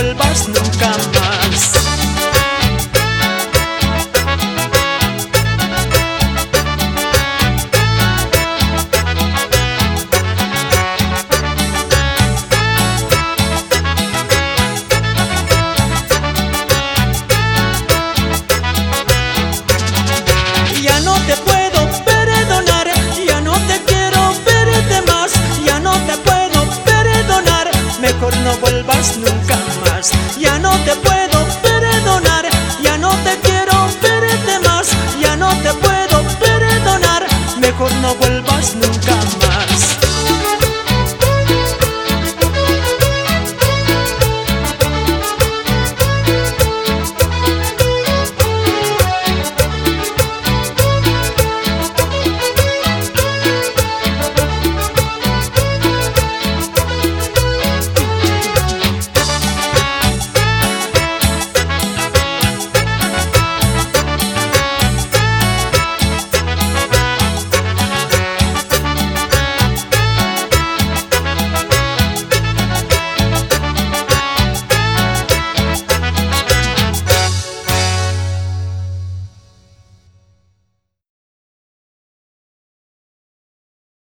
vuelvas nunca más. Ya no te puedo perdonar, ya no te quiero verte más, ya no te puedo perdonar, mejor no vuelvas nunca más. Ya no te puedo perdonar, ya no te quiero verte más, ya no te puedo perdonar, mejor no vuelvas nunca más.